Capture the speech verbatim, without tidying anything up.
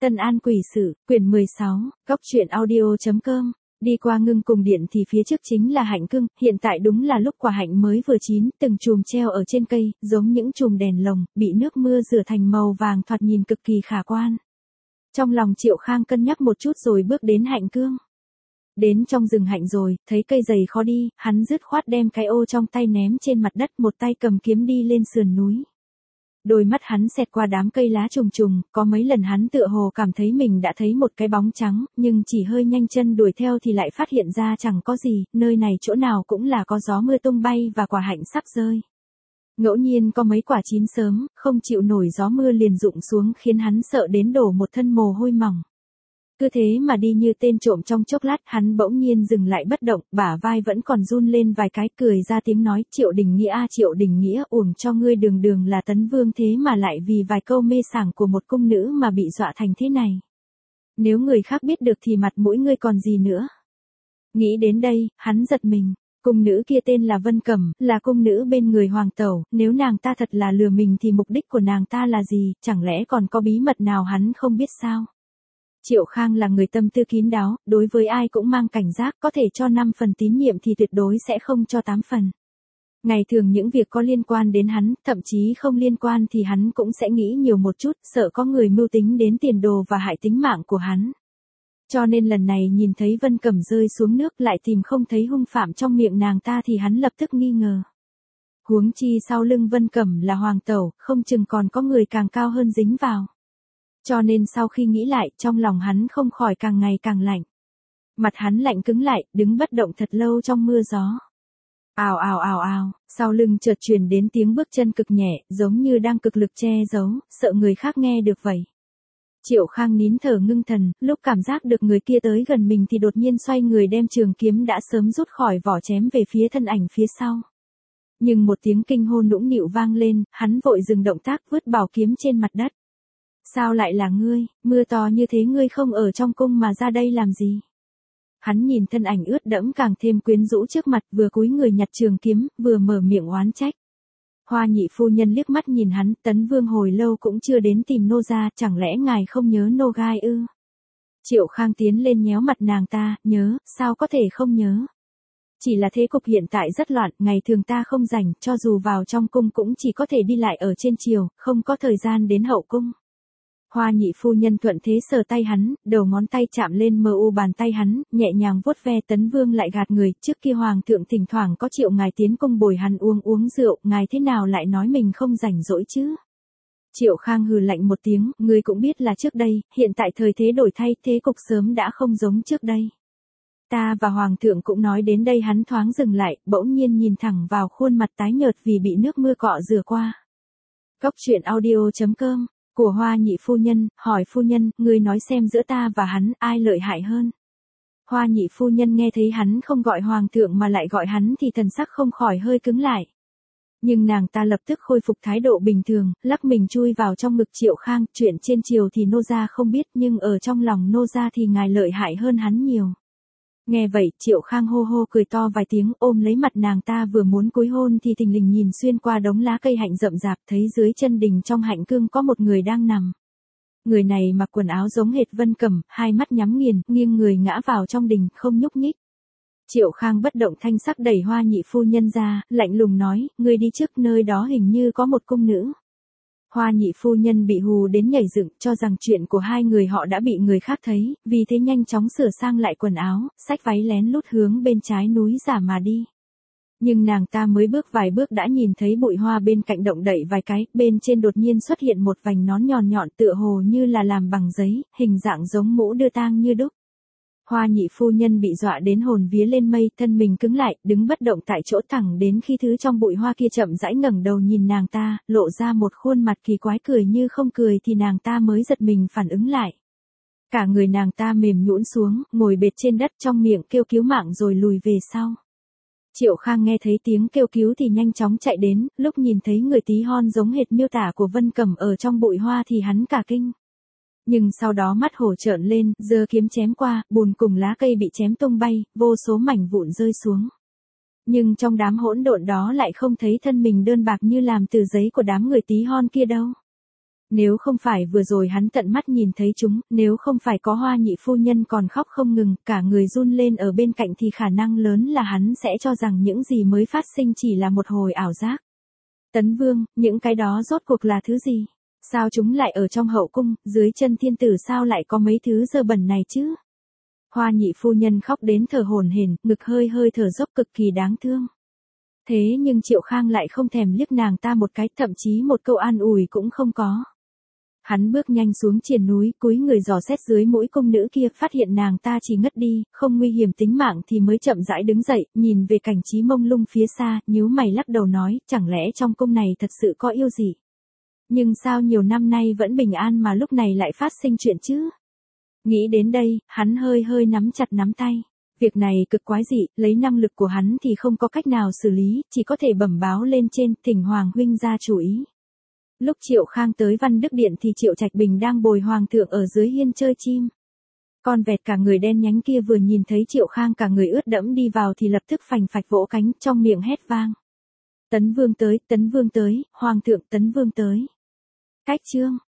Tân An Quỷ Sự, quyển mười sáu, góc truyện audio.com. Đi qua ngưng cùng điện thì phía trước chính là hạnh cưng, hiện tại đúng là lúc quả hạnh mới vừa chín, từng chùm treo ở trên cây, giống những chùm đèn lồng, bị nước mưa rửa thành màu vàng thoạt nhìn cực kỳ khả quan. Trong lòng Triệu Khang cân nhắc một chút rồi bước đến hạnh cương. Đến trong rừng hạnh rồi, thấy cây dày khó đi, hắn dứt khoát đem cái ô trong tay ném trên mặt đất, một tay cầm kiếm đi lên sườn núi. Đôi mắt hắn xẹt qua đám cây lá trùng trùng, có mấy lần hắn tựa hồ cảm thấy mình đã thấy một cái bóng trắng, nhưng chỉ hơi nhanh chân đuổi theo thì lại phát hiện ra chẳng có gì, nơi này chỗ nào cũng là có gió mưa tung bay và quả hạnh sắp rơi. Ngẫu nhiên có mấy quả chín sớm, không chịu nổi gió mưa liền rụng xuống khiến hắn sợ đến đổ một thân mồ hôi mỏng. Cứ thế mà đi như tên trộm trong chốc lát, hắn bỗng nhiên dừng lại bất động, bả vai vẫn còn run lên vài cái, cười ra tiếng nói, Triệu Đình Nghĩa a Triệu Đình Nghĩa, uổng cho ngươi đường đường là tấn vương thế mà lại vì vài câu mê sảng của một cung nữ mà bị dọa thành thế này. Nếu người khác biết được thì mặt mũi ngươi còn gì nữa. Nghĩ đến đây, hắn giật mình. Cung nữ kia tên là Vân Cẩm, là cung nữ bên người hoàng tẩu, nếu nàng ta thật là lừa mình thì mục đích của nàng ta là gì, chẳng lẽ còn có bí mật nào hắn không biết sao? Triệu Khang là người tâm tư kín đáo, đối với ai cũng mang cảnh giác, có thể cho năm phần tín nhiệm thì tuyệt đối sẽ không cho tám phần. Ngày thường những việc có liên quan đến hắn, thậm chí không liên quan thì hắn cũng sẽ nghĩ nhiều một chút, sợ có người mưu tính đến tiền đồ và hại tính mạng của hắn. Cho nên lần này nhìn thấy Vân Cẩm rơi xuống nước lại tìm không thấy hung phạm trong miệng nàng ta thì hắn lập tức nghi ngờ. Huống chi sau lưng Vân Cẩm là hoàng tẩu, không chừng còn có người càng cao hơn dính vào. Cho nên sau khi nghĩ lại, trong lòng hắn không khỏi càng ngày càng lạnh. Mặt hắn lạnh cứng lại, đứng bất động thật lâu trong mưa gió. Ào ào ào ào, sau lưng chợt truyền đến tiếng bước chân cực nhẹ, giống như đang cực lực che giấu, sợ người khác nghe được vậy. Triệu Khang nín thở ngưng thần, lúc cảm giác được người kia tới gần mình thì đột nhiên xoay người đem trường kiếm đã sớm rút khỏi vỏ chém về phía thân ảnh phía sau. Nhưng một tiếng kinh hô nũng nịu vang lên, hắn vội dừng động tác vứt bảo kiếm trên mặt đất. Sao lại là ngươi, mưa to như thế ngươi không ở trong cung mà ra đây làm gì? Hắn nhìn thân ảnh ướt đẫm càng thêm quyến rũ trước mặt, vừa cúi người nhặt trường kiếm, vừa mở miệng oán trách. Hoa nhị phu nhân liếc mắt nhìn hắn, tấn vương hồi lâu cũng chưa đến tìm nô gia, chẳng lẽ ngài không nhớ nô gai ư? Triệu Khang tiến lên nhéo mặt nàng ta, nhớ, sao có thể không nhớ? Chỉ là thế cục hiện tại rất loạn, ngày thường ta không rảnh, cho dù vào trong cung cũng chỉ có thể đi lại ở trên triều, không có thời gian đến hậu cung. Hoa nhị phu nhân thuận thế sờ tay hắn, đầu ngón tay chạm lên mờ u bàn tay hắn, nhẹ nhàng vuốt ve. Tấn vương lại gạt người, trước kia hoàng thượng thỉnh thoảng có triệu ngài tiến cung bồi hắn uống uống rượu, ngài thế nào lại nói mình không rảnh rỗi chứ? Triệu Khang hừ lạnh một tiếng, ngươi cũng biết là trước đây, hiện tại thời thế đổi thay, thế cục sớm đã không giống trước đây. Ta và hoàng thượng cũng nói đến đây, hắn thoáng dừng lại, bỗng nhiên nhìn thẳng vào khuôn mặt tái nhợt vì bị nước mưa cọ rửa qua. Góc truyện audio.com của Hoa nhị phu nhân, hỏi phu nhân, ngươi nói xem giữa ta và hắn, ai lợi hại hơn? Hoa nhị phu nhân nghe thấy hắn không gọi hoàng thượng mà lại gọi hắn thì thần sắc không khỏi hơi cứng lại. Nhưng nàng ta lập tức khôi phục thái độ bình thường, lắc mình chui vào trong ngực Triệu Khang, chuyện trên triều thì nô gia không biết nhưng ở trong lòng nô gia thì ngài lợi hại hơn hắn nhiều. Nghe vậy, Triệu Khang hô hô cười to vài tiếng, ôm lấy mặt nàng ta vừa muốn cúi hôn thì thình lình nhìn xuyên qua đống lá cây hạnh rậm rạp, thấy dưới chân đình trong hạnh cương có một người đang nằm. Người này mặc quần áo giống hệt Vân Cẩm, hai mắt nhắm nghiền, nghiêng người ngã vào trong đình, không nhúc nhích. Triệu Khang bất động thanh sắc đẩy Hoa nhị phu nhân ra, lạnh lùng nói, ngươi đi trước, nơi đó hình như có một cung nữ. Hoa nhị phu nhân bị hù đến nhảy dựng, cho rằng chuyện của hai người họ đã bị người khác thấy, vì thế nhanh chóng sửa sang lại quần áo, xách váy lén lút hướng bên trái núi giả mà đi. Nhưng nàng ta mới bước vài bước đã nhìn thấy bụi hoa bên cạnh động đậy vài cái, bên trên đột nhiên xuất hiện một vành nón nhọn nhọn tựa hồ như là làm bằng giấy, hình dạng giống mũ đưa tang như đúc. Hoa nhị phu nhân bị dọa đến hồn vía lên mây, thân mình cứng lại, đứng bất động tại chỗ thẳng đến khi thứ trong bụi hoa kia chậm rãi ngẩng đầu nhìn nàng ta, lộ ra một khuôn mặt kỳ quái cười như không cười thì nàng ta mới giật mình phản ứng lại. Cả người nàng ta mềm nhũn xuống, ngồi bệt trên đất trong miệng kêu cứu mạng rồi lùi về sau. Triệu Khang nghe thấy tiếng kêu cứu thì nhanh chóng chạy đến, lúc nhìn thấy người tí hon giống hệt miêu tả của Vân Cẩm ở trong bụi hoa thì hắn cả kinh. Nhưng sau đó mắt hổ trợn lên, giơ kiếm chém qua, bùn cùng lá cây bị chém tung bay, vô số mảnh vụn rơi xuống. Nhưng trong đám hỗn độn đó lại không thấy thân mình đơn bạc như làm từ giấy của đám người tí hon kia đâu. Nếu không phải vừa rồi hắn tận mắt nhìn thấy chúng, nếu không phải có Hoa nhị phu nhân còn khóc không ngừng, cả người run lên ở bên cạnh thì khả năng lớn là hắn sẽ cho rằng những gì mới phát sinh chỉ là một hồi ảo giác. Tấn Vương, những cái đó rốt cuộc là thứ gì? Sao chúng lại ở trong hậu cung, dưới chân thiên tử sao lại có mấy thứ dơ bẩn này chứ? Hoa nhị phu nhân khóc đến thở hổn hển, ngực hơi hơi thở dốc cực kỳ đáng thương. Thế nhưng Triệu Khang lại không thèm liếc nàng ta một cái, thậm chí một câu an ủi cũng không có. Hắn bước nhanh xuống triền núi, cúi người dò xét dưới mũi cung nữ kia, phát hiện nàng ta chỉ ngất đi, không nguy hiểm tính mạng thì mới chậm rãi đứng dậy, nhìn về cảnh trí mông lung phía xa, nhíu mày lắc đầu nói, chẳng lẽ trong cung này thật sự có yêu gì? Nhưng sao nhiều năm nay vẫn bình an mà lúc này lại phát sinh chuyện chứ? Nghĩ đến đây, hắn hơi hơi nắm chặt nắm tay. Việc này cực quái dị, lấy năng lực của hắn thì không có cách nào xử lý, chỉ có thể bẩm báo lên trên, thỉnh Hoàng huynh ra chủ ý. Lúc Triệu Khang tới Văn Đức Điện thì Triệu Trạch Bình đang bồi Hoàng thượng ở dưới hiên chơi chim. Con vẹt cả người đen nhánh kia vừa nhìn thấy Triệu Khang cả người ướt đẫm đi vào thì lập tức phành phạch vỗ cánh, trong miệng hét vang. Tấn Vương tới, Tấn Vương tới, Hoàng thượng Tấn Vương tới. Cách chương.